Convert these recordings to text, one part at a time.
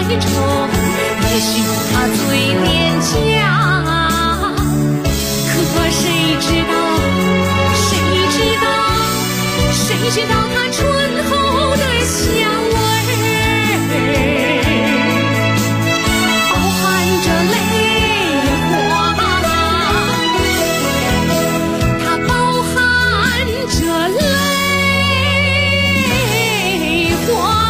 愁，也许他最廉价，可谁知道他醇厚的香味包含着泪花，它包含着泪花。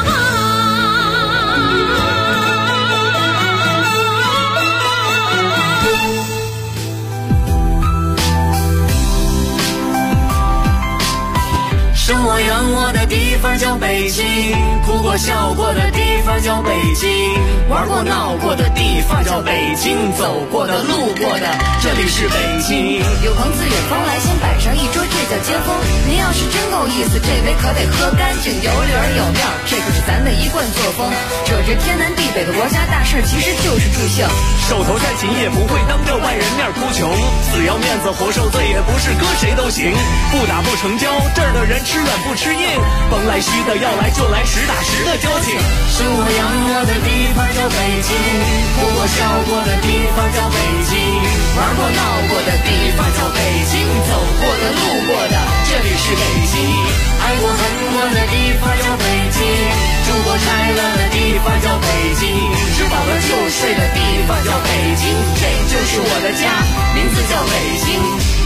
生我养我的地方叫北京，哭过笑过的地方叫北京，玩过闹过的地方叫北京，走过的路过的这里是北京。 有朋自远方来，先摆上一桌，这叫接风。您要是真够意思，这杯可得喝干净，有理儿有面儿，这可是咱的一贯作风。这天南地北的国家大事，其实就是助兴。 手头再紧也不会当着外人面哭穷，死要面子活受罪也不是搁谁都行。不打不成交，这儿的人吃软不吃硬，甭来虚的，要来就来实打实的交情。生我养我的地方叫北京，哭过笑过的地方叫北京，玩过闹过的地方叫北京，走过的路过的这里是北京。爱过恨过的地方叫北京，住过拆了的地方叫北京，吃饱了就睡的地方叫北京，这就是我的家，名字叫北京。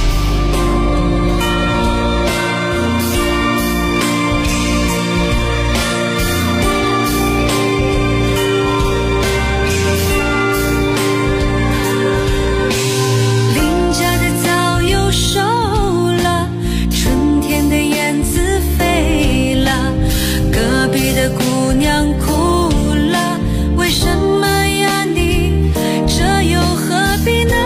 姑娘哭了，为什么呀你？这又何必呢？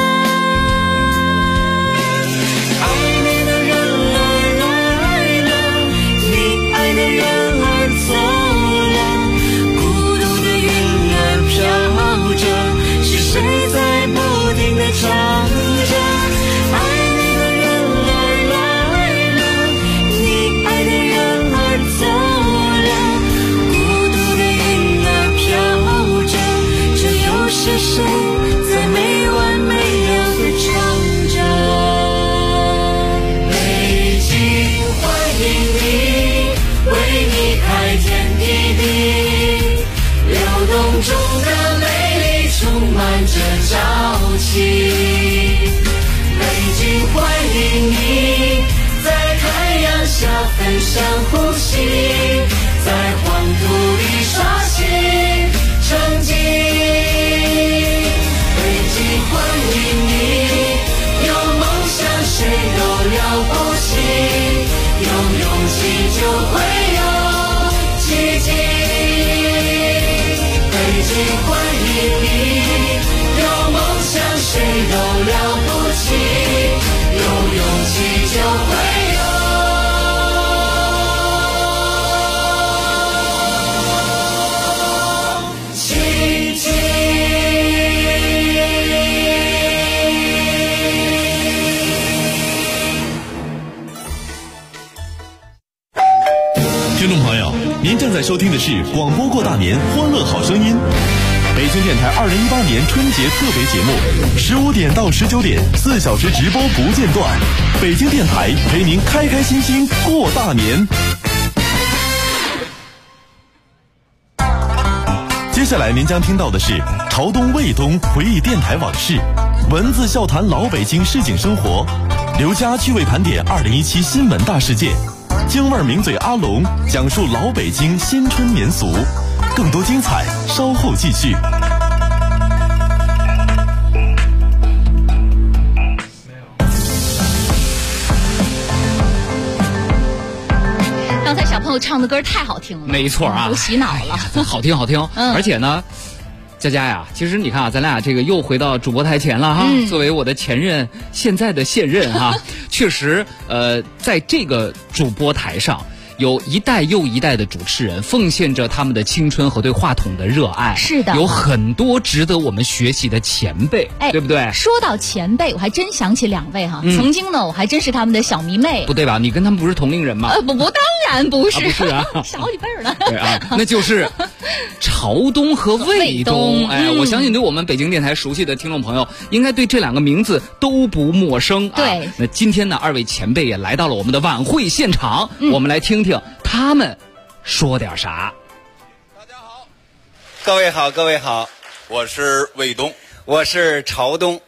爱你的人儿来了，你爱的人儿走了，孤独的云儿飘着，是谁在不停地唱着？是谁在没完没了地唱着？北京欢迎你，为你开天辟地，流动中的美丽充满着朝气。北京欢迎你，在太阳下分享呼吸，在黄土里刷新成绩。欢迎你，有梦想谁都了不起，有勇气就会有奇迹。北京欢迎你，有梦想谁都了不起，有勇气就会有奇迹。 听众朋友，您正在收听的是广播过大年欢乐好声音，北京电台2018年春节特别节目，15点到19点4小时直播不间断，北京电台陪您开开心心过大年。接下来您将听到的是朝东卫东回忆电台往事，文字笑谈老北京市井生活，刘佳趣味盘点2017新闻大事件，京味名嘴阿龙讲述老北京新春民俗，更多精彩稍后继续。 刚才小朋友唱的歌太好听了， 没错啊， 都洗脑了， 好听好听。而且呢，佳佳呀，其实你看啊，咱俩这个又回到主播台前了哈。作为我的前任，现在的现任哈，确实在这个主播台上，有一代又一代的主持人奉献着他们的青春和对话筒的热爱。 是的， 有很多值得我们学习的前辈，对不对？ 说到前辈，我还真想起两位哈。曾经呢，我还真是他们的小迷妹。 不对吧？你跟他们不是同龄人吗？ 不，当然不是， 不是啊， 小好几辈儿呢。 对啊，那就是朝东和卫东。哎，我相信对我们北京电台熟悉的听众朋友，应该对这两个名字都不陌生啊。 对， 那今天呢，二位前辈也来到了我们的晚会现场，我们来听听他们说点啥。 大家好， 各位好，各位好， 我是卫东， 我是朝东。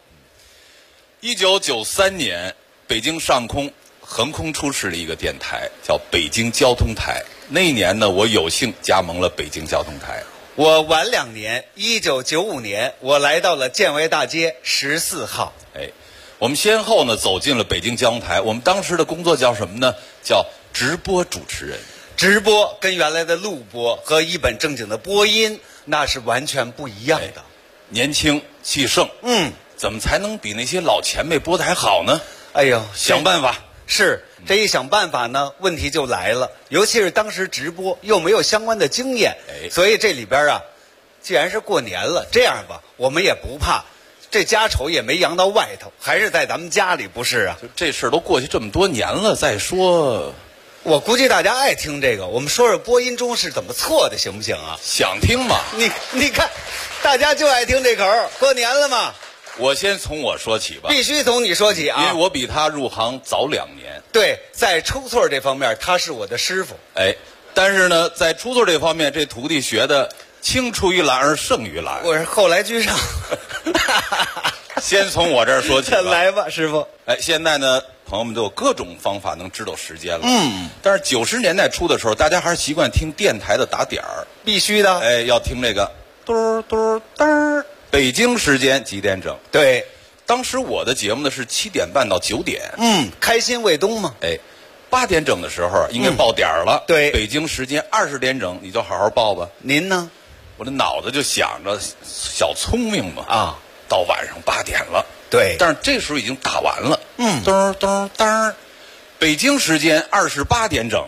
1993年，北京上空横空出世了一个电台，叫北京交通台。那一年呢，我有幸加盟了北京交通台。 我晚2年，1995年，我来到了建外大街14号。 哎，我们先后呢走进了北京交通台。我们当时的工作叫什么呢？叫直播主持人。 直播跟原来的录播和一本正经的播音那是完全不一样的。 年轻气盛，怎么才能比那些老前辈播的还好呢？ 哎呦， 想办法。 是，这一想办法呢，问题就来了。尤其是当时直播又没有相关的经验，所以这里边啊，既然是过年了，这样吧，我们也不怕，这家丑也没扬到外头，还是在咱们家里，不是啊？ 就这事儿都过去这么多年了，再说， 我估计大家爱听这个，我们说说播音中是怎么错的，行不行啊？ 想听吗？ 你看，大家就爱听这口，过年了嘛。 我先从我说起吧， 必须从你说起啊， 因为我比他入行早2年。 对，在出错这方面，他是我的师傅。 哎，但是呢，在出错这方面，这徒弟学的青出于蓝而胜于蓝。 我是后来居上。 先从我这儿说起吧。 来吧，师傅。 哎，现在呢，朋友们都有各种方法能知道时间了。但是90年代初的时候，大家还是习惯听电台的打点儿， 必须的。 哎，要听这个嘟嘟嘚儿。北京时间几点整？ 对， 当时我的节目呢是7点半到9点。 开心卫东嘛。 哎，8点整的时候应该报点儿了。 对， 北京时间20点整，你就好好报吧。 您呢？ 我的脑子就想着小聪明嘛。 啊， 到晚上8点了。 对， 但是这时候已经打完了。咚咚当，北京时间28点整。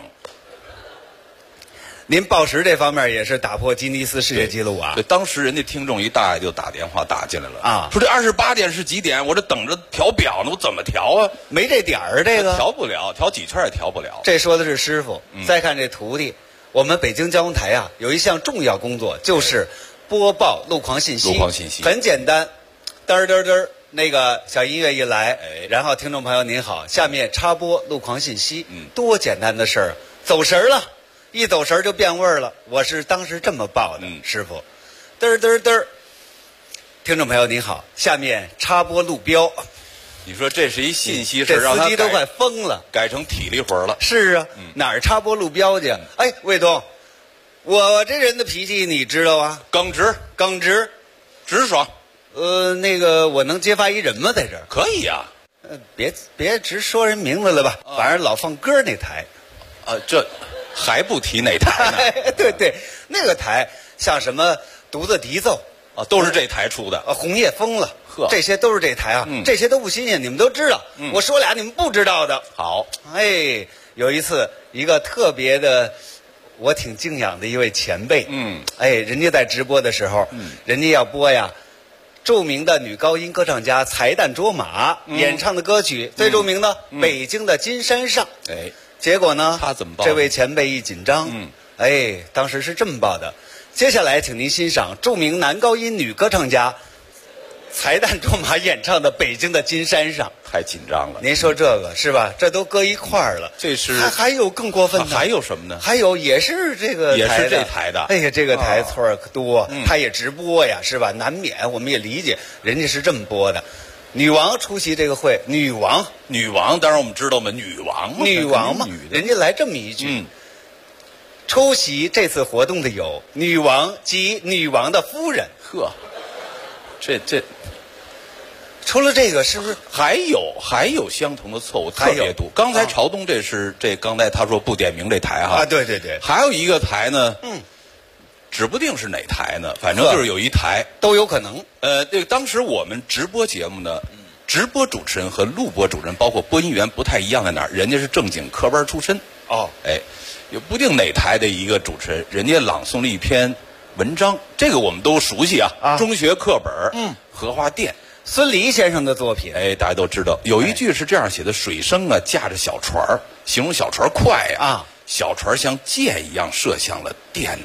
您报时这方面也是打破吉尼斯世界纪录啊！ 对，当时人家听众一大爷就打电话打进来了啊， 说这28点是几点？我这等着调表呢，我怎么调啊？ 没这点儿，这个调不了，调几圈也调不了。 这说的是师傅，再看这徒弟。我们北京交通台啊，有一项重要工作，就是播报路况信息。 路况信息很简单，嘚嘚嘚，那个小音乐一来，然后听众朋友您好，下面插播路况信息。多简单的事儿，走神了。一走神就变味儿了，我是当时这么报的，师傅，嘚嘚嘚，听众朋友您好，下面插播路标。 你说这是一信息， 这让司机都快疯了， 改成体力活了。 是啊，哪儿插播路标去？哎，卫东，我这人的脾气你知道啊， 耿直，直爽。 那个我能揭发一人吗？在这儿可以呀。 别直说人名字了吧，反正老放歌那台。 这。还不提哪台呢？ 对，那个台像什么独子笛奏啊，都是这台出的。 红叶疯了，这些都是这台啊。这些都不新鲜，你们都知道。我说俩你们不知道的。 好， 哎，有一次一个特别的，我挺敬仰的一位前辈。哎，人家在直播的时候，人家要播呀，著名的女高音歌唱家财旦卓玛演唱的歌曲，最著名的《北京的金山上》。 哎。 结果呢？ 他怎么报？ 这位前辈一紧张，哎，当时是这么报的。接下来，请您欣赏著名男高音女歌唱家财旦卓玛演唱的《北京的金山上》。 太紧张了。 您说这个是吧？这都搁一块儿了。 这是还有更过分的？ 还有什么呢？ 还有也是这个也是这台的。 哎呀，这个台错儿可多，他也直播呀，是吧？难免我们也理解，人家是这么播的。女王出席这个会，女王， 当然我们知道嘛，女王嘛， 人家来这么一句，出席这次活动的有女王及女王的夫人。 呵，这除了这个，是不是还有相同的错误特别多？刚才朝东刚才他说不点名这台哈啊，对， 还有一个台呢，指不定是哪台呢，反正就是有一台都有可能。 这个当时我们直播节目呢，直播主持人和录播主持人，包括播音员不太一样在哪儿？人家是正经科班出身。哎，也不定哪台的一个主持人，人家朗诵了一篇文章，这个我们都熟悉啊，中学课本，荷花店， 孙犁先生的作品。 哎，大家都知道，有一句是这样写的：水生啊，驾着小船，形容小船快呀，小船像箭一样射向了店里。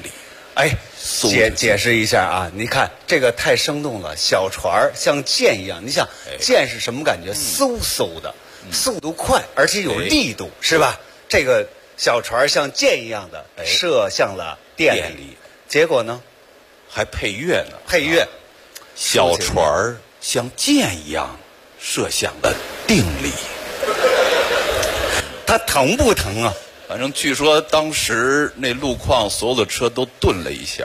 哎，解释一下啊！你看这个太生动了，小船像箭一样。你想，箭是什么感觉？嗖嗖的，速度快，而且有力度，是吧？这个小船像箭一样的射向了店里，结果呢， 还配乐呢。 配乐， 小船像箭一样射向了定里。 它疼不疼啊？ 反正据说当时那路况所有的车都顿了一下。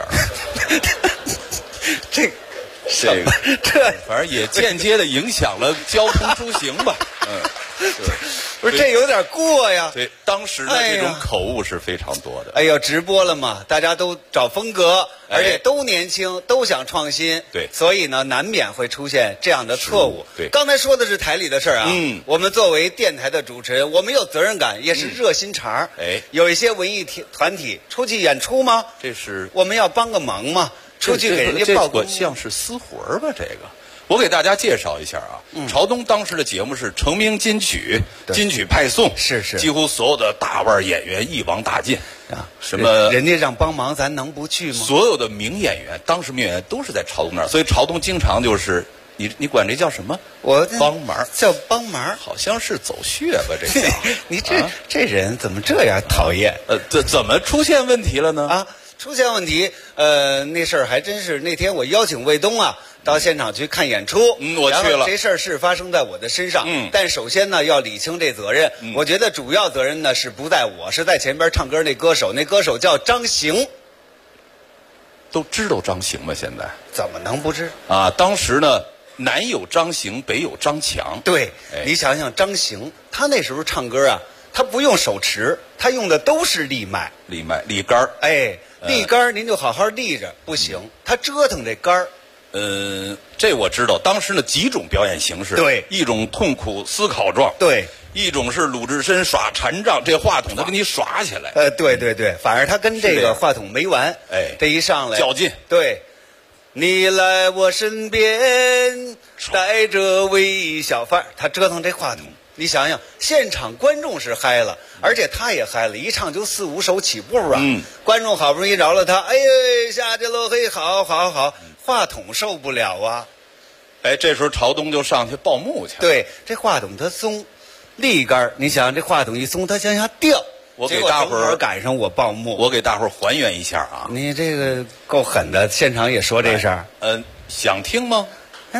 这个反正也间接的影响了交通出行吧。 不是这有点过呀。 对，当时的这种口误是非常多的。 哎呦，直播了嘛，大家都找风格，而且都年轻，都想创新。 对， 所以呢，难免会出现这样的错误。 对， 刚才说的是台里的事儿啊。我们作为电台的主持人，我们有责任感，也是热心肠。有一些文艺团体出去演出吗？ 这是我们要帮个忙嘛，出去给人家报个像是私活吧？这个。我给大家介绍一下啊，朝东当时的节目是成名金曲，金曲派送， 是， 几乎所有的大腕演员一网打尽啊。什么人家让帮忙，咱能不去吗？ 所有的名演员，当时名演员都是在朝东那儿，所以朝东经常就是你管这叫什么？ 我帮忙， 叫帮忙， 好像是走穴吧？这叫你这人怎么这样讨厌？ 怎么出现问题了呢？ 出现问题，那事儿还真是那天我邀请卫东啊。到现场去看演出， 我去了。 这事儿是发生在我的身上，但首先呢要理清这责任。我觉得主要责任呢是不在我，是在前边唱歌那歌手，那歌手叫张行。 都知道张行吗？现在怎么能不知啊？当时呢，南有张行，北有张强。 对，你想想张行，他那时候唱歌啊，他不用手持，他用的都是立麦、 立杆儿。 立杆儿您就好好立着，不行，他折腾这杆儿。 这我知道。当时呢，几种表演形式， 对， 一种痛苦思考状， 对， 一种是鲁智深耍禅杖，这话筒他给你耍起来。 对，反正他跟这个话筒没完。这一上来较劲。 对，你来我身边，带着微笑范儿，他折腾这话筒。你想想，现场观众是嗨了，而且他也嗨了，一唱就4、5首起步啊。观众好不容易饶了他，哎呀，下去喽，嘿，好，话筒受不了啊。 这时候朝东就上去报幕去了。 对，这话筒它松，立杆，你想这话筒一松，它向下掉。 我给大伙儿赶上我报幕， 我给大伙儿还原一下啊。 你这个够狠的，现场也说这事儿。 想听吗？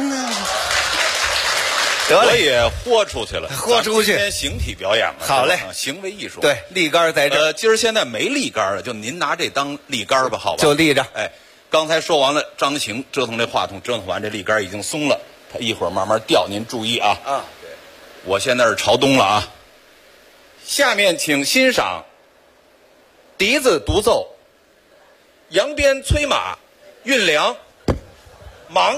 得了， 我也豁出去了， 豁出去。 今天形体表演了， 好嘞， 行为艺术。 对，立杆在这。 今儿现在没立杆了，就您拿这当立杆吧，好吧？ 就立着。 刚才说完了，张行折腾这话筒，折腾完这立杆已经松了，他一会儿慢慢掉，您注意啊。 对， 我现在是朝东了啊。下面请欣赏笛子独奏，扬鞭催马，运粮，忙。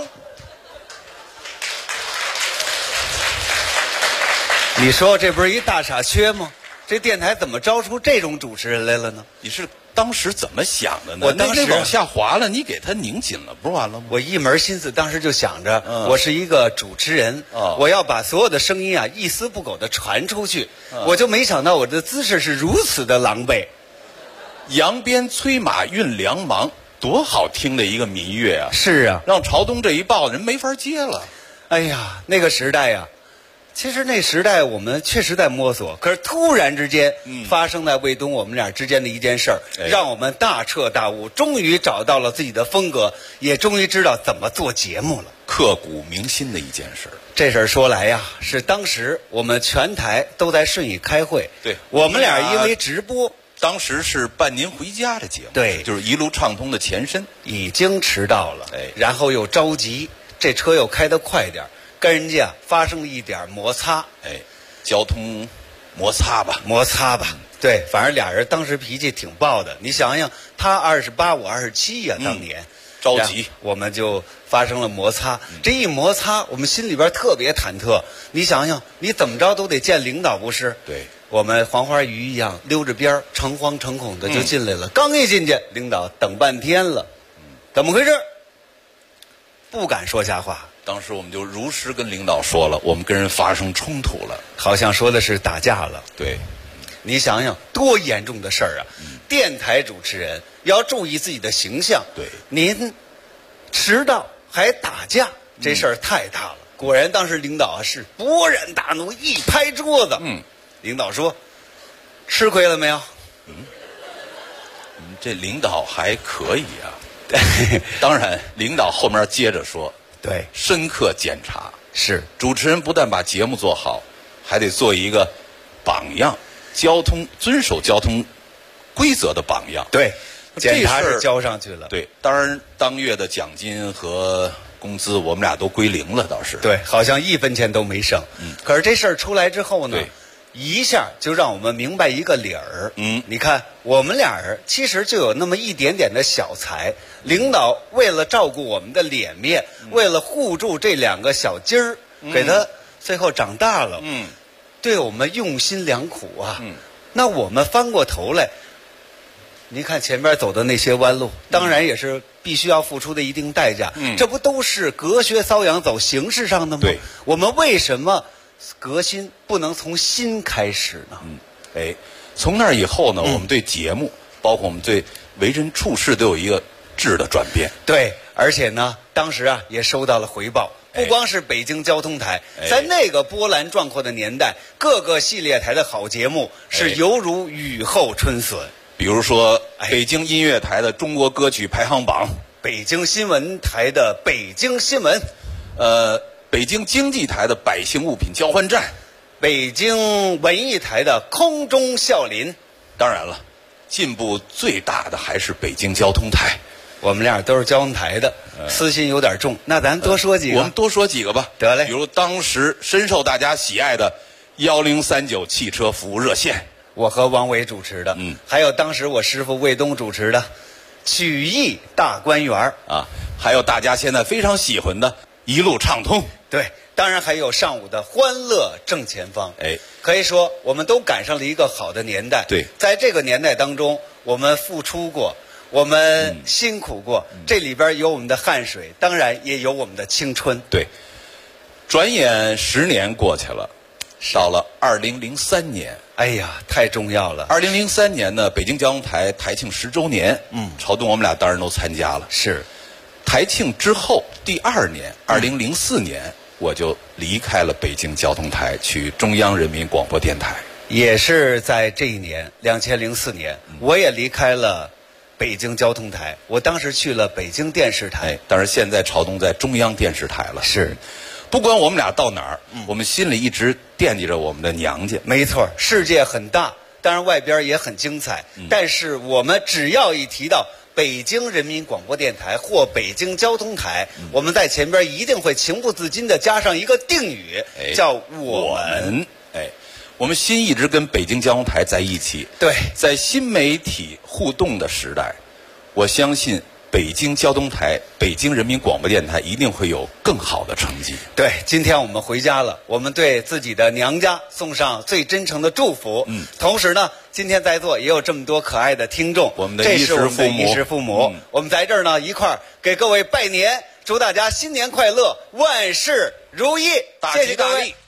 你说这不是一大傻缺吗？这电台怎么招出这种主持人来了呢？ 你是当时怎么想的呢？ 我当时往下滑了，你给他拧紧了，不是完了吗？ 我一门心思，当时就想着，我是一个主持人，我要把所有的声音啊一丝不苟的传出去。我就没想到我的姿势是如此的狼狈。 扬鞭催马运粮忙，多好听的一个民乐啊！ 是啊， 让朝东这一报人没法接了。 哎呀，那个时代呀。其实那时代我们确实在摸索，可是突然之间发生在卫东我们俩之间的一件事儿，让我们大彻大悟，终于找到了自己的风格，也终于知道怎么做节目了， 刻骨铭心的一件事。 这事儿说来呀，是当时我们全台都在顺义开会， 对， 我们俩因为直播， 当时是伴您回家的节目， 对， 就是一路畅通的前身， 已经迟到了，然后又着急，这车又开得快点，跟人家发生了一点摩擦， 交通摩擦吧， 对，反正俩人当时脾气挺暴的。你想想，他28，我27呀，当年着急， 我们就发生了摩擦。这一摩擦，我们心里边特别忐忑。你想想，你怎么着都得见领导不是？ 对， 我们黄花鱼一样溜着边诚惶诚恐的就进来了。刚一进去，领导等半天了，怎么回事？不敢说瞎话。 当时我们就如实跟领导说了，我们跟人发生冲突了， 好像说的是打架了。 对， 你想想多严重的事儿啊！电台主持人要注意自己的形象。 对， 您迟到还打架，这事儿太大了。果然，当时领导啊是勃然大怒，一拍桌子。领导说：“吃亏了没有？” 这领导还可以啊。当然，领导后面接着说：“ 对， 深刻检查。 是主持人不但把节目做好，还得做一个榜样，遵守交通规则的榜样。” 对，检查是交上去了。 对，当然当月的奖金和工资我们俩都归零了，倒是。 对，好像1分钱都没剩。可是这事儿出来之后呢，一下就让我们明白一个理儿。你看我们俩人其实就有那么一点点的小才，领导为了照顾我们的脸面，为了护住这2个小鸡儿，给他最后长大了。对我们用心良苦啊。那我们翻过头来，您看前边走的那些弯路，当然也是必须要付出的一定代价。这不都是隔靴搔痒走形式上的吗？ 对， 我们为什么革新不能从心开始呢？ 从那以后呢，我们对节目，包括我们对为人处事都有一个质的转变。 对，而且呢，当时啊也收到了回报。不光是北京交通台，在那个波澜壮阔的年代，各个系列台的好节目是犹如雨后春笋。 比如说，北京音乐台的中国歌曲排行榜， 北京新闻台的北京新闻， 北京经济台的百姓物品交换站， 北京文艺台的空中笑林。 当然了，进步最大的还是北京交通台。 我们俩都是交通台的，私心有点重，那咱多说几个。 我们多说几个吧。 得嘞。 比如当时深受大家喜爱的1039汽车服务热线， 我和王伟主持的。还有当时我师傅卫东主持的曲艺大观园啊，还有大家现在非常喜欢的一路畅通。 对，当然还有上午的欢乐正前方。可以说我们都赶上了一个好的年代。 对， 在这个年代当中，我们付出过，我们辛苦过，这里边有我们的汗水，当然也有我们的青春。 对，转眼10年过去了，到了2003年， 哎呀，太重要了。 2003年呢，北京交通台台庆10周年，朝东我们俩当然都参加了。 是， 台庆之后第2年，2004年，我就离开了北京交通台，去中央人民广播电台。 也是在这一年，2004年，我也离开了北京交通台，我当时去了北京电视台。 但是现在朝东在中央电视台了。 是， 不管我们俩到哪儿，我们心里一直惦记着我们的娘家。 没错，世界很大，当然外边也很精彩，但是我们只要一提到北京人民广播电台或北京交通台，我们在前边一定会情不自禁地加上一个定语，叫我们。 我们心一直跟北京交通台在一起。 对， 在新媒体互动的时代，我相信北京交通台、北京人民广播电台一定会有更好的成绩。 对，今天我们回家了，我们对自己的娘家送上最真诚的祝福。同时呢，今天在座也有这么多可爱的听众， 我们的衣食父母， 我们在这儿呢一块儿给各位拜年，祝大家新年快乐，万事如意，谢谢各位。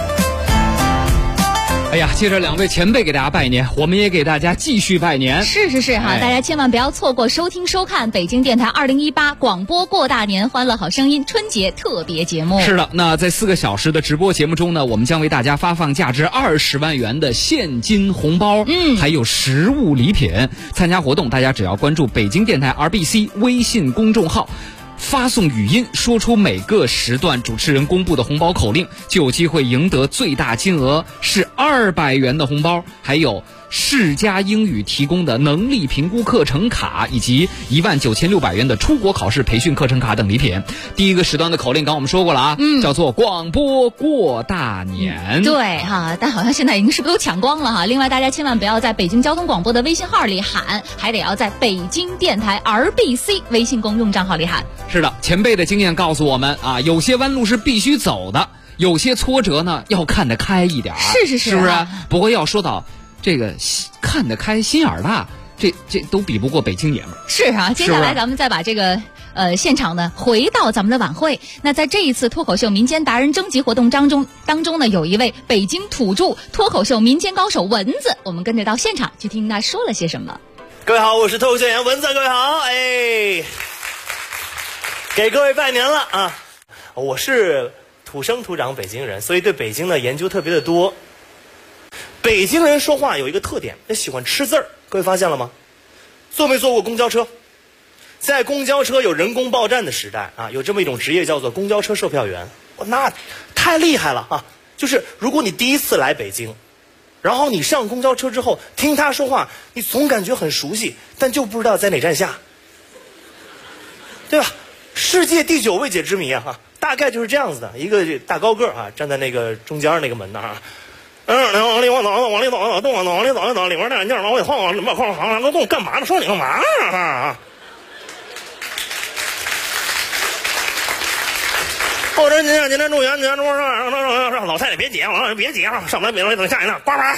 哎呀，接着2位前辈给大家拜年，我们也给大家继续拜年。 是哈，大家千万不要错过收听收看北京电台2018广播过大年欢乐好声音春节特别节目。 是的，那在4个小时的直播节目中呢，我们将为大家发放价值20万元的现金红包，还有实物礼品。参加活动，大家只要关注北京电台 RBC 微信公众号，发送语音说出每个时段主持人公布的红包口令，就有机会赢得最大金额是200元的红包，还有世嘉英语提供的能力评估课程卡，以及19600元的出国考试培训课程卡等礼品。第一个时段的口令刚我们说过了啊，叫做广播过大年。 对哈，但好像现在已经是不是都抢光了哈？另外大家千万不要在北京交通广播的微信号里喊，还得要在北京电台 RBC 微信公众账号里喊。 是的，前辈的经验告诉我们啊，有些弯路是必须走的，有些挫折呢要看得开一点。是不是？不过要说到这个看得开心眼大，这都比不过北京爷们儿。 是啊，接下来咱们再把这个现场呢回到咱们的晚会。那在这一次脱口秀民间达人征集活动当中呢，有一位北京土著脱口秀民间高手蚊子，我们跟着到现场去听他说了些什么。 各位好，我是脱口秀演员文字，各位好，哎，给各位拜年了啊！我是土生土长北京人，所以对北京的研究特别的多。北京人说话有一个特点，喜欢吃字儿，各位发现了吗？坐没坐过公交车？在公交车有人工报站的时代啊，有这么一种职业叫做公交车售票员，那太厉害了啊！就是如果你第一次来北京，然后你上公交车之后听他说话，你总感觉很熟悉，但就不知道在哪站下，对吧？世界第9未解之谜啊，大概就是这样子的，一个大高个啊，站在那个中间那个门那儿啊，往里走，往里走，往里走，里面那人家往里晃，里面晃个洞，干嘛呢？说你干嘛啊？后边今天住院，今天住让老太太别挤，别挤啊！上不来别等下一辆，呱呱。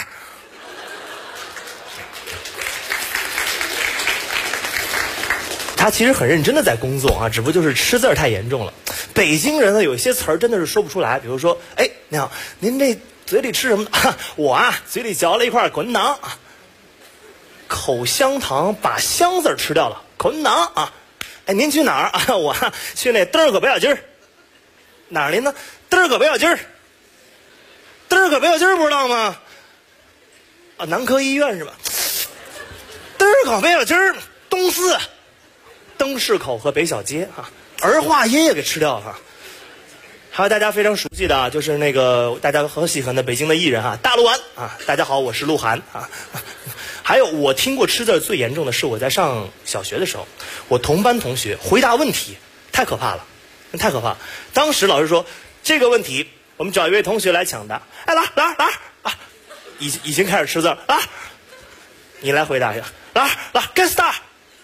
他其实很认真的在工作啊，只不过就是吃字儿太严重了。北京人呢，有些词儿真的是说不出来，比如说，哎，你好，您这嘴里吃什么？我啊，嘴里嚼了一块口香糖，口香糖把香字吃掉了，口香糖啊。哎，您去哪儿啊？我啊去那嘚儿个白小鸡儿。哪儿您呢？嘚儿个白小鸡儿，嘚儿个白小鸡儿不知道吗？啊，南科医院是吧？嘚儿个白小鸡儿，东四、灯市口和北小街啊，儿化音也给吃掉了。还有大家非常熟悉的啊，就是那个大家很喜欢的北京的艺人啊，大陆丸啊。大家好，我是鹿晗啊。还有我听过吃字最严重的是我在上小学的时候，我同班同学回答问题太可怕了。太可怕！当时老师说这个问题，我们找一位同学来抢答。哎，来啊，已经开始吃字了啊！你来回答一下，来 ，get start。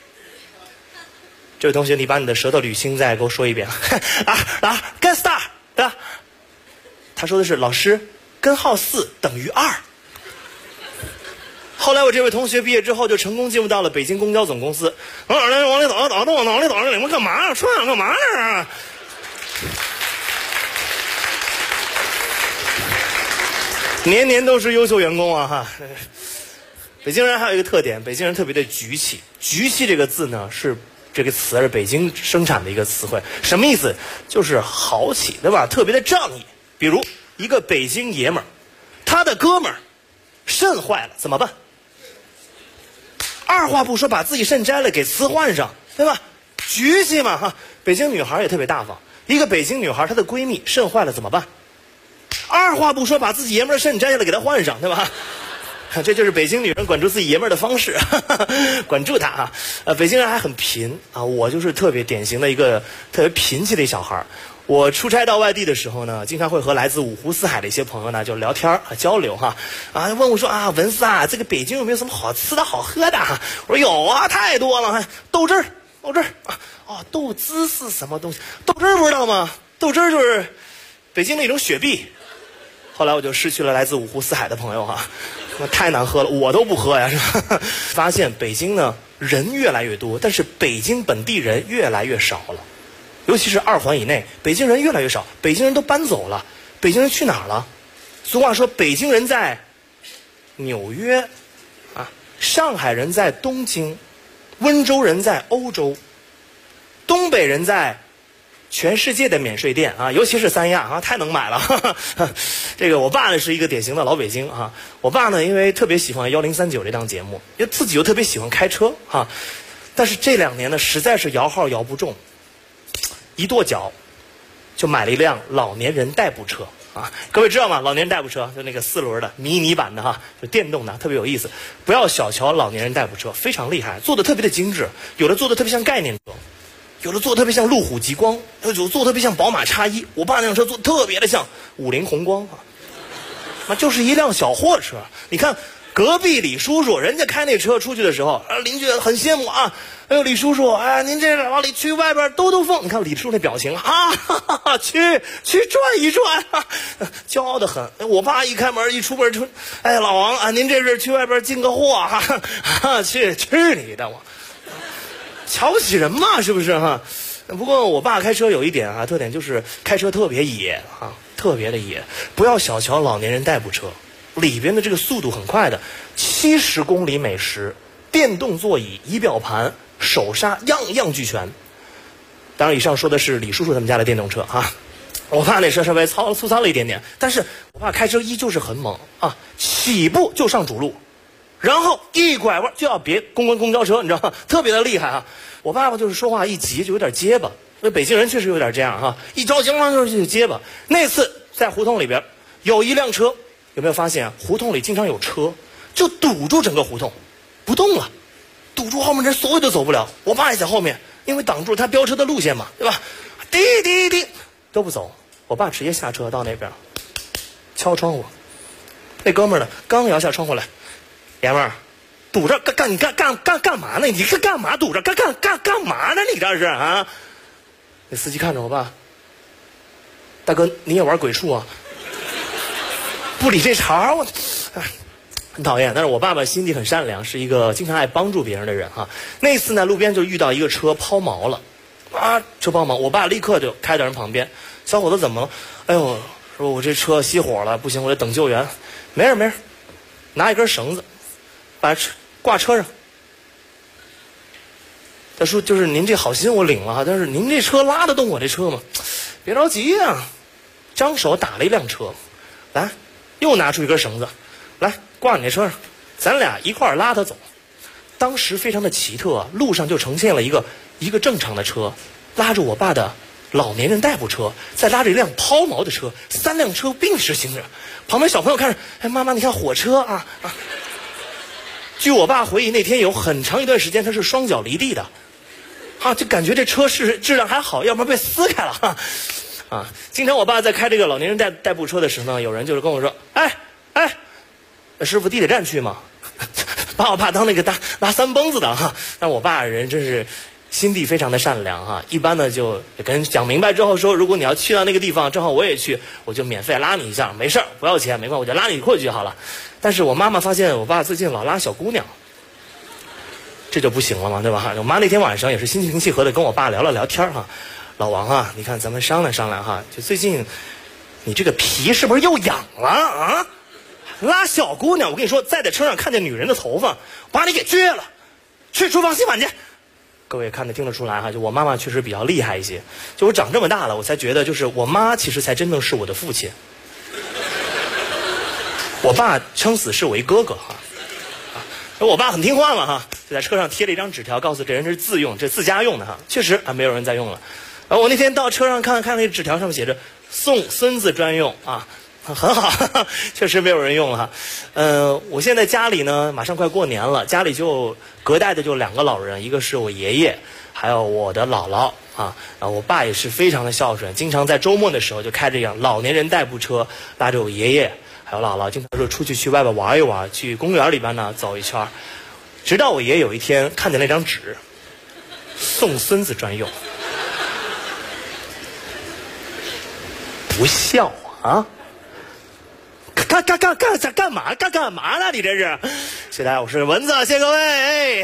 这位同学，你把你的舌头捋清，再给我说一遍。来 ，get start， 对吧？他说的是老师，根号4等于2。后来我这位同学毕业之后就成功进入到了北京公交总公司。往里走，往里走，里面干嘛？车上干嘛呢？年都是优秀员工啊哈！北京人还有一个特点，北京人特别的局气。局气这个字呢，是这个词是北京生产的一个词汇，什么意思？就是豪气，对吧？特别的仗义。比如一个北京爷们儿，他的哥们儿肾坏了怎么办？二话不说把自己肾摘了给瓷换上，对吧？局气嘛哈！北京女孩也特别大方。一个北京女孩，她的闺蜜肾坏了怎么办？二话不说把自己爷们儿肾摘下来给她换上，对吧？这就是北京女人管住自己爷们儿的方式，管住她啊！北京人还很贫啊，我就是特别典型的一个特别贫气的一小孩。我出差到外地的时候呢，经常会和来自5湖4海的一些朋友呢就聊天啊交流哈问我说啊，文思啊，这个北京有没有什么好吃的好喝的？我说有啊，太多了，豆汁儿啊，豆汁是什么东西？豆汁儿不知道吗？豆汁儿就是北京的一种雪碧。后来我就失去了来自5湖4海的朋友哈，太难喝了，我都不喝呀，是吧？发现北京呢人越来越多，但是北京本地人越来越少了，尤其是2环以内，北京人越来越少，北京人都搬走了，北京人去哪儿了？俗话说，北京人在纽约啊，上海人在东京，温州人在欧洲，东北人在全世界的免税店啊，尤其是三亚啊，太能买了。这个我爸呢是一个典型的老北京啊，我爸呢因为特别喜欢1039这档节目，因为自己又特别喜欢开车啊，但是这2年呢实在是摇号摇不中，一跺脚就买了一辆老年人代步车啊。各位知道吗？老年人代步车就那个4轮的迷你版的哈，就电动的，特别有意思。不要小瞧老年人代步车，非常厉害，做的特别的精致，有的做的特别像概念车，有的做的特别像路虎极光，有的做的特别像宝马X1。我爸那辆车做的特别的像50宏光啊，那就是一辆小货车。你看隔壁李叔叔，人家开那车出去的时候，邻居很羡慕啊。哎呦，李叔叔，哎，您这往里去外边兜风。你看李叔叔那表情啊，去转一转，骄傲的很。我爸一开门一出门就，哎，老王啊，您这是去外边进个货啊，去你的我，瞧不起人嘛，是不是哈？不过我爸开车有一点啊特点，就是开车特别野啊，特别的野。不要小瞧老年人代步车，里边的这个速度很快的，70公里每时。 电动座椅、仪表盘、手刹，样样俱全。当然，以上说的是李叔叔他们家的电动车啊。我爸那车稍微粗糙了一点点，但是我爸开车依旧是很猛啊，起步就上主路，然后一拐弯就要别公交车，你知道吗？特别的厉害啊！我爸爸就是说话一急就有点结巴，那北京人确实有点这样哈，一着急就结巴。那次在胡同里边有一辆车，有没有发现啊？胡同里经常有车，就堵住整个胡同，不动了，堵住后面人所有都走不了。我爸也在后面，因为挡住他飙车的路线嘛，对吧？滴滴滴都不走，我爸直接下车到那边敲窗户。那哥们儿呢，刚摇下窗户来，爷们儿，堵着干嘛呢？你这干嘛堵着？干嘛呢？你这是啊？那司机看着我爸，大哥你也玩鬼畜啊？不理这茬，我很讨厌。但是我爸爸心地很善良，是一个经常爱帮助别人的人哈。那次呢，路边就遇到一个车抛锚了，啊，车抛锚，我爸立刻就开到人旁边，小伙子怎么了？哎呦，说我这车熄火了，不行，我得等救援。没事，拿一根绳子把车挂车上。他说就是您这好心我领了哈，但是您这车拉得动我这车吗？别着急啊，张手打了一辆车，来，又拿出一根绳子，来挂你那车上，咱俩一块儿拉他走。当时非常的奇特啊，路上就呈现了一个正常的车拉着我爸的老年人代步车，再拉着一辆抛锚的车，3辆车并时行着。旁边小朋友看着，哎，妈妈你看火车啊！据我爸回忆，那天有很长一段时间他是双脚离地的，啊，就感觉这车是质量还好，要不然被撕开了啊！经常我爸在开这个老年人代步车的时候呢，有人就是跟我说，哎，师傅地铁站去吗？把我爸当那个拉三蹦子的哈。但我爸人真是心地非常的善良哈，一般呢就跟人讲明白之后说，如果你要去到那个地方，正好我也去，我就免费拉你一下，没事儿，不要钱，没关系，我就拉你过去就好了。但是我妈妈发现我爸最近老拉小姑娘，这就不行了嘛，对吧？我妈那天晚上也是心平气和的跟我爸聊了聊天哈，老王啊，你看咱们商量商量哈，就最近你这个皮是不是又痒了啊？拉小姑娘，我跟你说，再在车上看见女人的头发，把你给撅了，去厨房洗碗去。各位看得听得出来哈，就我妈妈确实比较厉害一些。就我长这么大了，我才觉得就是我妈其实才真正是我的父亲。我爸撑死是我一哥哥哈。我爸很听话嘛哈，就在车上贴了一张纸条，告诉这人这是自用，这自家用的哈。确实没有人在用了。我那天到车上看那纸条上面写着送孙子专用啊。很好，确实没有人用了哈。我现在家里呢，马上快过年了，家里就隔代的就2个老人，一个是我爷爷，还有我的姥姥啊。然后我爸也是非常的孝顺，经常在周末的时候就开着样老年人代步车，拉着我爷爷还有姥姥，经常说出去外边玩一玩，去公园里边呢走一圈。直到我爷爷有一天看见那张纸，送孙子专用，不孝啊！干嘛呢？你这是？谢谢大家，我是蚊子，谢谢各位。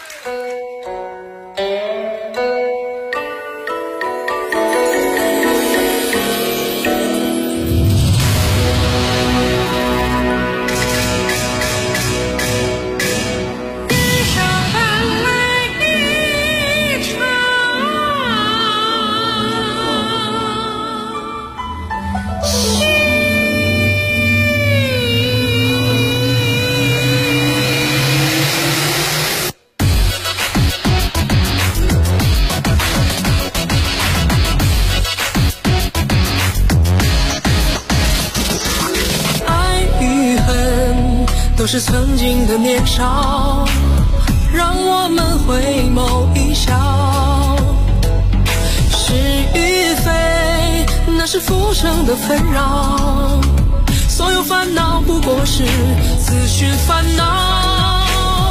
都是曾经的年少，让我们回眸一笑。是与非，那是浮生的纷扰，所有烦恼不过是自寻烦恼。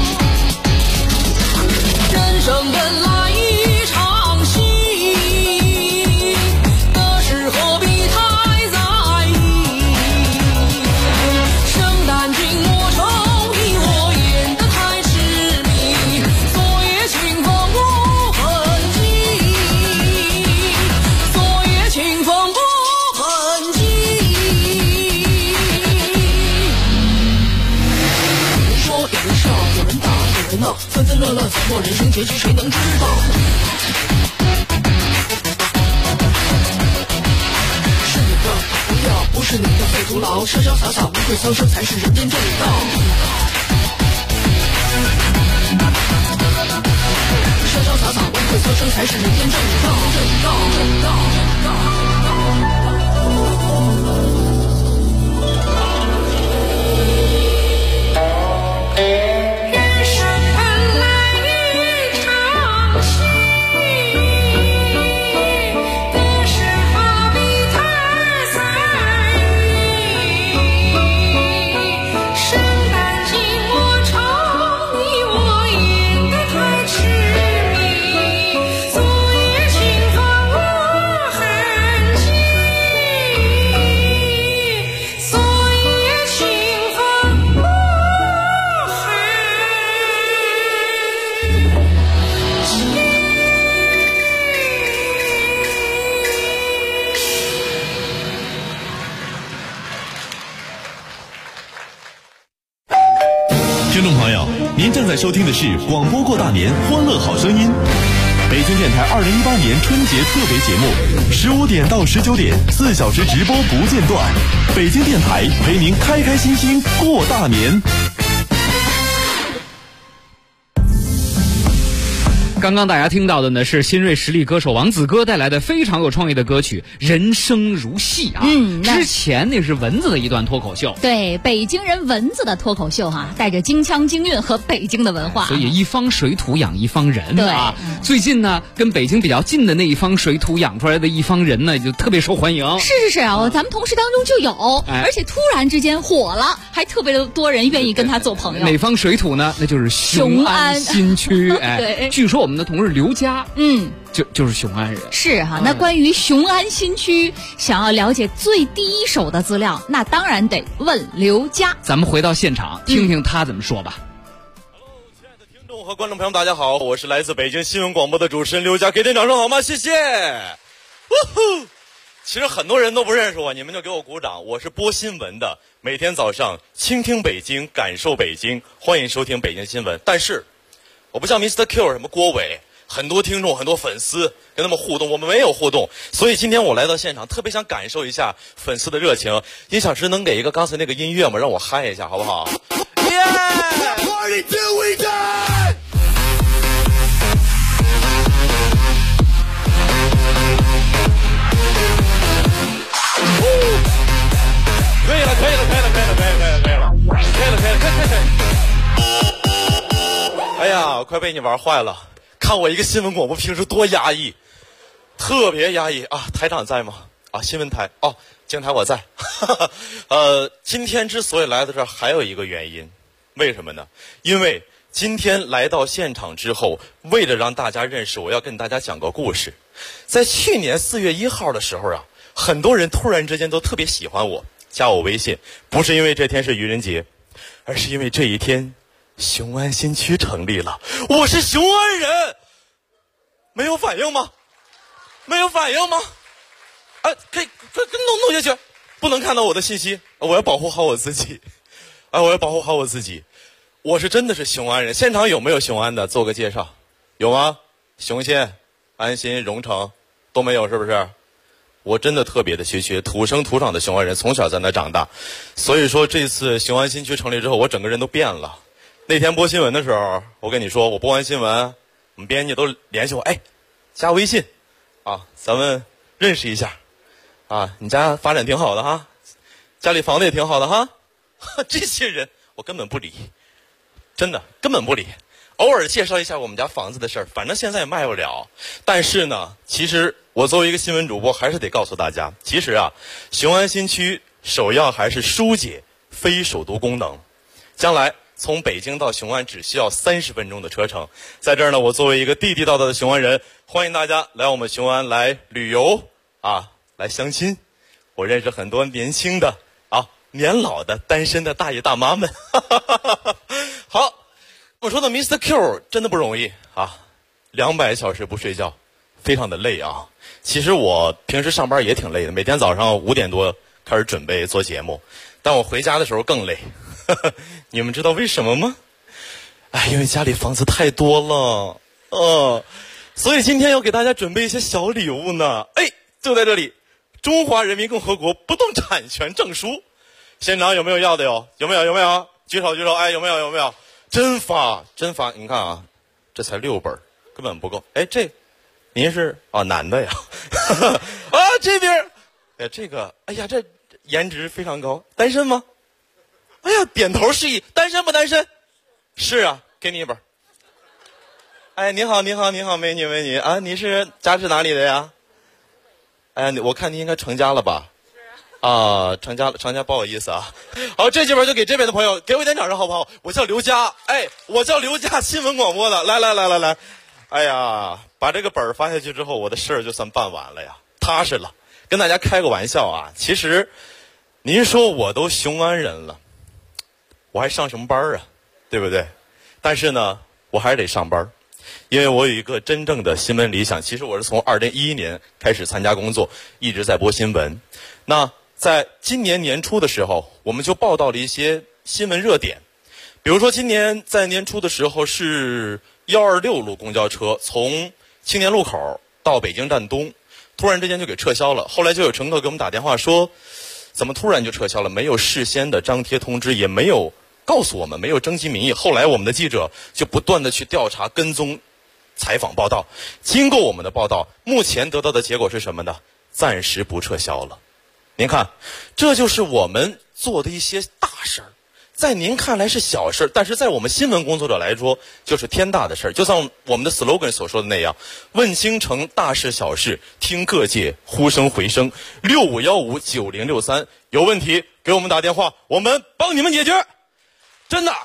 人生本来一场戏，得失何必太在意。生旦净末丑你我演得太痴迷，昨夜清风不痕迹，昨夜清风不痕迹。说一笑有人打，有人错，人生结局谁能知道？是你的，不要，不是你的费徒劳，潇潇洒洒，无愧苍生才是人间正道。潇潇洒洒，无愧苍生才是人间正道。 听众朋友，您正在收听的是广播过大年欢乐好声音，北京电台2018年春节特别节目，15点到19点，4小时直播不间断。北京电台陪您开开心心过大年。 刚刚大家听到的呢是新锐实力歌手王子歌带来的非常有创意的歌曲《人生如戏》啊。之前那是蚊子的一段脱口秀。 对，北京人蚊子的脱口秀带着京腔京韵和北京的文化。 所以一方水土养一方人啊。 对， 最近呢，跟北京比较近的那一方水土养出来的一方人呢，就特别受欢迎。 是啊，咱们同事当中就有，而且突然之间火了，还特别的多人愿意跟他做朋友。 哪方水土呢？那就是雄安新区。 对， 据说我们的同事刘佳，就是雄安人。 是哈，那关于雄安新区，想要了解最第一手的资料，那当然得问刘佳。 咱们回到现场，听听他怎么说吧。 亲爱的听众和观众朋友们，大家好，我是来自北京新闻广播的主持人刘佳，给点掌声好吗？谢谢。其实很多人都不认识我，你们就给我鼓掌。我是播新闻的，每天早上倾听北京，感受北京，欢迎收听北京新闻。但是我不像 Mr. Q 什么郭伟，很多听众很多粉丝跟他们互动，我们没有互动，所以今天我来到现场特别想感受一下粉丝的热情。音响师能给一个刚才那个音乐吗？让我嗨一下好不好？ Yeah! Party till we die! 可以了，哎呀，快被你玩坏了！看我一个新闻广播平时多压抑，特别压抑啊！台长在吗？啊，新闻台哦，京台我在。今天之所以来到这儿，还有一个原因，为什么呢？因为今天来到现场之后，为了让大家认识我，要跟大家讲个故事。在去年4月1号的时候啊，很多人突然之间都特别喜欢我，加我微信，不是因为这天是愚人节，而是因为这一天雄安新区成立了，我是雄安人。没有反应吗？没有反应吗？可以弄下去，不能看到我的信息，我要保护好我自己。我要保护好我自己。我是真的是雄安人。现场有没有雄安的？做个介绍。有吗？雄县、安新、荣城都没有，是不是？我真的特别的稀缺，土生土长的雄安人，从小在那长大。所以说这次雄安新区成立之后，我整个人都变了。那天播新闻的时候，我跟你说，我播完新闻，我们编辑都联系我，加微信啊，咱们认识一下啊。你家发展挺好的哈，家里房子也挺好的哈。这些人我根本不理，真的根本不理。偶尔介绍一下我们家房子的事儿，反正现在也卖不了。但是呢，其实我作为一个新闻主播，还是得告诉大家，其实啊，雄安新区首要还是疏解非首都功能。将来从北京到雄安只需要30分钟的车程。在这儿呢，我作为一个地地道道的雄安人，欢迎大家来我们雄安来旅游啊，来相亲。我认识很多年轻的年老的单身的大爷大妈们。好，我说的 Mr. Q 真的不容易啊，200小时不睡觉，非常的累啊。其实我平时上班也挺累的，每天早上5点多开始准备做节目，但我回家的时候更累。你们知道为什么吗？ 哎，因为家里房子太多了，所以今天要给大家准备一些小礼物呢。哎，就在这里，中华人民共和国不动产权证书，现场有没有要的哟？有没有？举手。哎，有没有？真发！你看啊，这才6本，根本不够。哎，这您是男的呀？啊，这边，哎，这个，哎呀，这颜值非常高，单身吗？哎呀，点头示意，单身不单身？是啊，给你一本。哎，你好，美女啊，你家是哪里的呀？哎，我看你应该成家了吧？啊，成家，不好意思啊。好，这几本就给这边的朋友，给我一点掌声好不好？我叫刘佳，哎，新闻广播的，来。哎呀，把这个本发下去之后，我的事儿就算办完了呀，踏实了。跟大家开个玩笑啊，其实，您说我都雄安人了，我还上什么班啊？对不对？但是呢，我还是得上班，因为我有一个真正的新闻理想。其实我是从2011年开始参加工作，一直在播新闻。那在今年年初的时候，我们就报道了一些新闻热点，比如说今年在年初的时候是126路公交车从青年路口到北京站东，突然之间就给撤销了。后来就有乘客给我们打电话说，怎么突然就撤销了？没有事先的张贴通知，也没有告诉我们，没有征集民意。后来我们的记者就不断的去调查、跟踪、采访、报道。经过我们的报道，目前得到的结果是什么呢？暂时不撤销了。您看，这就是我们做的一些大事儿，在您看来是小事，但是在我们新闻工作者来说，就是天大的事儿。就像我们的 slogan 所说的那样，问京城大事小事，听各界呼声回声。65159063，有问题给我们打电话，我们帮你们解决。真的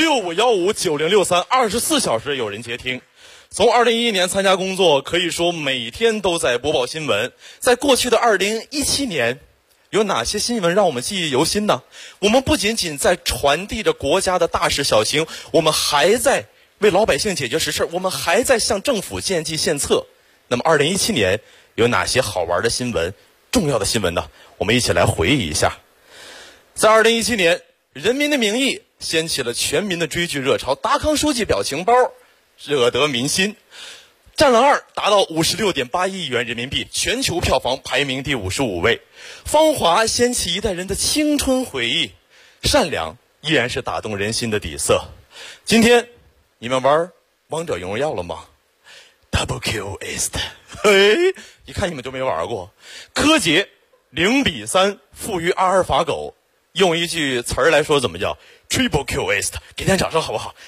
，65159063，24小时有人接听。从2011年参加工作，可以说每天都在播报新闻。在过去的2017年，有哪些新闻让我们记忆犹新呢？我们不仅仅在传递着国家的大事小情，我们还在为老百姓解决实事，我们还在向政府献计献策。那么2017年有哪些好玩的新闻、重要的新闻呢？我们一起来回忆一下。在2017年，《人民的名义》掀起了全民的追剧热潮，达康书记表情包惹得民心。战狼2达到56.81亿元人民币，全球票房排名第55位。芳华掀起一代人的青春回忆，善良依然是打动人心的底色。今天你们玩王者荣耀了吗？ Double Kill East， 嘿，一看你们就没玩过。柯洁0-3负于阿尔法狗，用一句词儿来说怎么叫 Triple Kill East？ 给点掌声好不好？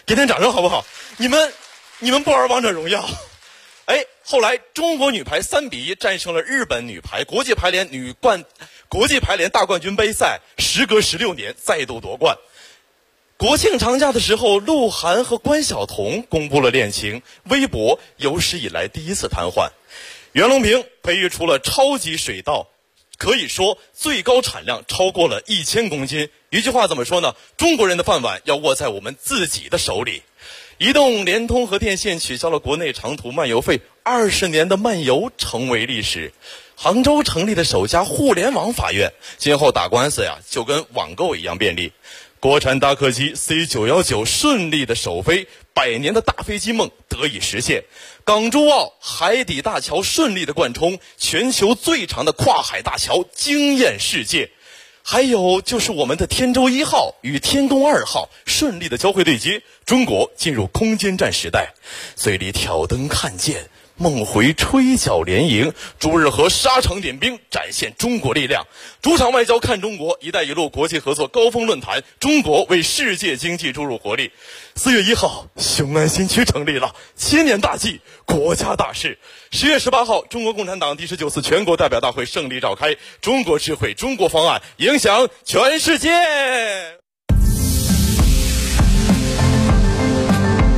你们不玩王者荣耀？哎，后来中国女排3-1战胜了日本女排，国际排联大冠军杯赛，时隔16年再度夺冠。国庆长假的时候，鹿晗和关晓彤公布了恋情，微博有史以来第一次瘫痪。袁隆平培育出了超级水稻，可以说最高产量超过了1000公斤。一句话怎么说呢？中国人的饭碗要握在我们自己的手里。移动、联通和电信取消了国内长途漫游费，20年的漫游成为历史。杭州成立的首家互联网法院，今后打官司呀就跟网购一样便利。国产大客机 C919 顺利的首飞，100年的大飞机梦得以实现。港珠澳海底大桥顺利的贯通，全球最长的跨海大桥惊艳世界。还有就是我们的天舟1号与天宫2号顺利的交会对接，中国进入空间站时代。嘴里挑灯看剑，梦回吹角连营，朱日和沙场点兵，展现中国力量。主场外交看中国，一带一路国际合作高峰论坛，中国为世界经济注入活力。4月1号，雄安新区成立了，1000年大计，国家大事。10月18号，中国共产党第19次全国代表大会胜利召开，中国智慧、中国方案影响全世界。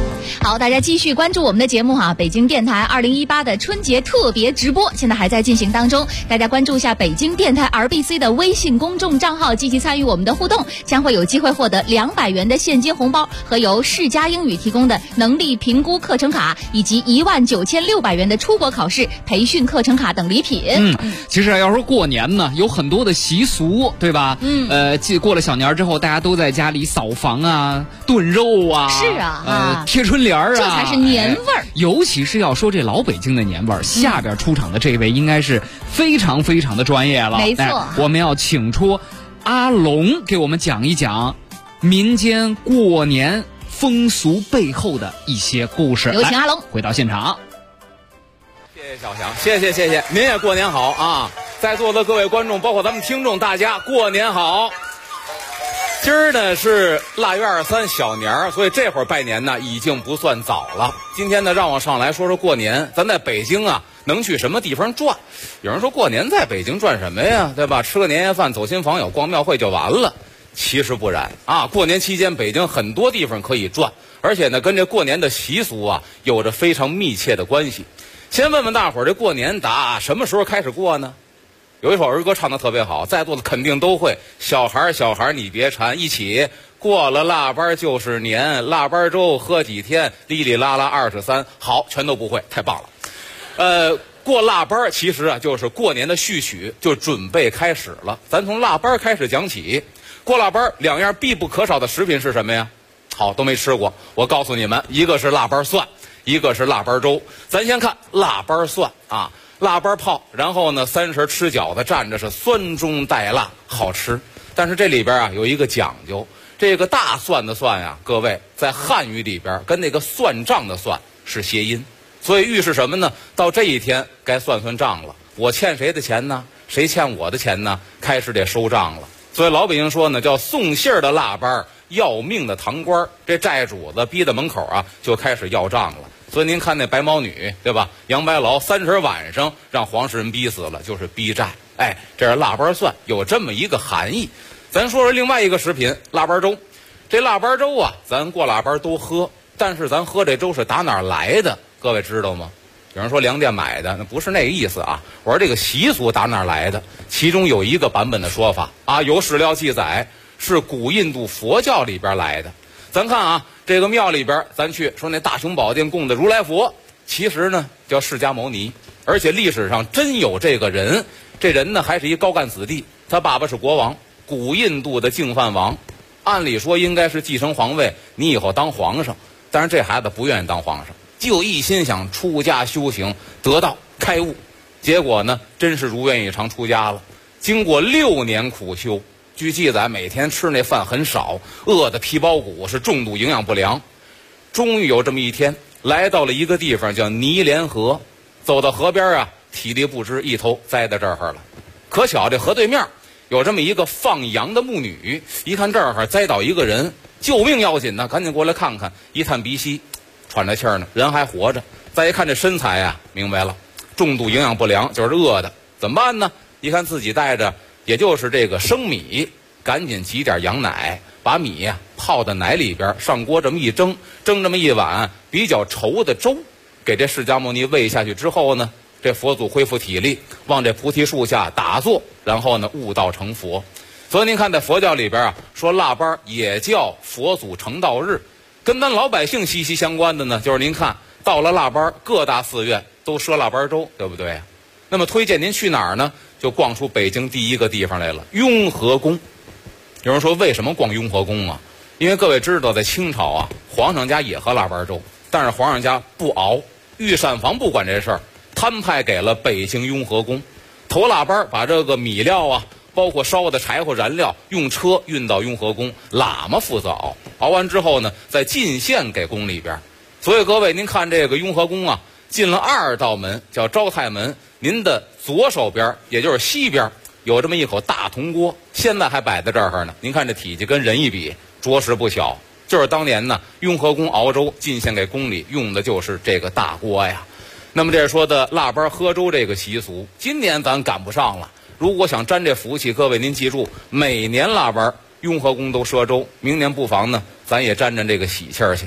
好，大家继续关注我们的节目哈，北京电台2018的春节特别直播现在还在进行当中，大家关注一下北京电台 RBC 的微信公众账号，积极参与我们的互动，将会有机会获得200元的现金红包和由世嘉英语提供的能力评估课程卡，以及19600元的出国考试培训课程卡等礼品。 其实要说过年呢，有很多的习俗，对吧？过了小年之后，大家都在家里扫房啊、炖肉啊， 是啊， 贴春联啊， 这才是年味儿。 尤其是要说这老北京的年味儿，下边出场的这位应该是非常非常的专业了。 没错， 我们要请出阿龙给我们讲一讲民间过年风俗背后的一些故事。 有请阿龙回到现场。 谢谢小翔，谢谢，您也过年好啊！在座的各位观众，包括咱们听众，大家过年好。今儿呢是腊月23小年儿，所以这会儿拜年呢已经不算早了。今天呢让我上来说说过年，咱在北京啊能去什么地方转？有人说过年在北京转什么呀，对吧？吃个年夜饭，走亲访友，逛庙会就完了。其实不然啊，过年期间北京很多地方可以转，而且呢跟这过年的习俗啊有着非常密切的关系。先问问大伙儿，这过年打什么时候开始过呢？有一首儿歌唱得特别好，在座的肯定都会。小孩你别馋，一起过了腊八就是年，腊八粥喝几天，哩哩啦啦23。好，全都不会，太棒了。过腊八其实啊就是过年的序曲，就准备开始了。咱从腊八开始讲起。过腊八2样必不可少的食品是什么呀？好，都没吃过。我告诉你们，一个是腊八蒜，一个是腊八粥。咱先看腊八蒜啊。腊八泡，然后呢30吃饺子，蘸着是酸中带辣，好吃。但是这里边啊有一个讲究，这个大蒜的蒜呀，各位在汉语里边跟那个算账的算是谐音，所以预示什么呢？到这一天该算账了，我欠谁的钱呢？谁欠我的钱呢？开始得收账了。所以老北京说呢，叫送信儿的腊八，要命的堂官，这债主子逼到门口啊，就开始要账了。所以您看那白毛女，对吧？杨白劳30晚上让黄世仁逼死了，就是逼债。哎，这是腊八蒜，有这么一个含义。咱说说另外一个食品，腊八粥。这腊八粥啊，咱过腊八都喝，但是咱喝这粥是打哪儿来的？各位知道吗？有人说粮店买的，那不是那个意思啊。我说这个习俗打哪儿来的？其中有一个版本的说法啊，有史料记载是古印度佛教里边来的。咱看啊，这个庙里边，咱去说那大雄宝殿供的如来佛，其实呢叫释迦牟尼，而且历史上真有这个人。这人呢还是一高干子弟，他爸爸是国王，古印度的净饭王，按理说应该是继承皇位，你以后当皇上。但是这孩子不愿意当皇上，就一心想出家修行，得道开悟。结果呢，真是如愿以偿出家了。经过6年苦修。据记载，每天吃那饭很少，饿得皮包骨，是重度营养不良。终于有这么一天，来到了一个地方叫泥莲河，走到河边啊，体力不支，一头栽在这儿了。可巧这河对面有这么一个放羊的牧女，一看这儿栽倒一个人，救命要紧呢，赶紧过来看看。一探鼻息，喘着气儿呢，人还活着。再一看这身材啊，明白了，重度营养不良，就是饿的。怎么办呢？一看自己带着也就是这个生米，赶紧挤点羊奶，把米呀泡在奶里边，上锅这么一蒸，蒸这么一碗比较稠的粥，给这释迦牟尼喂下去之后呢，这佛祖恢复体力，往这菩提树下打坐，然后呢悟道成佛。所以您看在佛教里边啊，说腊八也叫佛祖成道日，跟咱老百姓息息相关的呢，就是您看到了腊八，各大寺院都设腊八粥，对不对？那么推荐您去哪儿呢？就逛出北京第一个地方来了，雍和宫。有人说为什么逛雍和宫啊？因为各位知道，在清朝啊，皇上家也喝腊八粥，但是皇上家不熬，御膳房不管这事儿，摊派给了北京雍和宫。头腊八把这个米料啊，包括烧的柴火燃料，用车运到雍和宫，喇嘛负责熬，熬完之后呢，再进献给宫里边。所以各位，您看这个雍和宫啊，进了2道门，叫招太门。您的左手边，也就是西边，有这么一口大铜锅，现在还摆在这儿呢。您看这体积跟人一比，着实不小。就是当年呢，雍和宫熬粥进献给宫里用的就是这个大锅呀。那么这说的腊八喝粥这个习俗，今年咱赶不上了。如果想沾这福气，各位您记住，每年腊八雍和宫都设粥，明年不妨呢，咱也沾沾这个喜气儿去。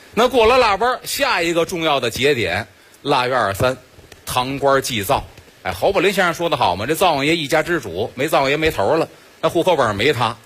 那过了腊八，下一个重要的节点，腊月23，堂官祭灶。哎，侯宝林先生说的好嘛，这灶王爷一家之主，没灶王爷没头了，那户口本没他。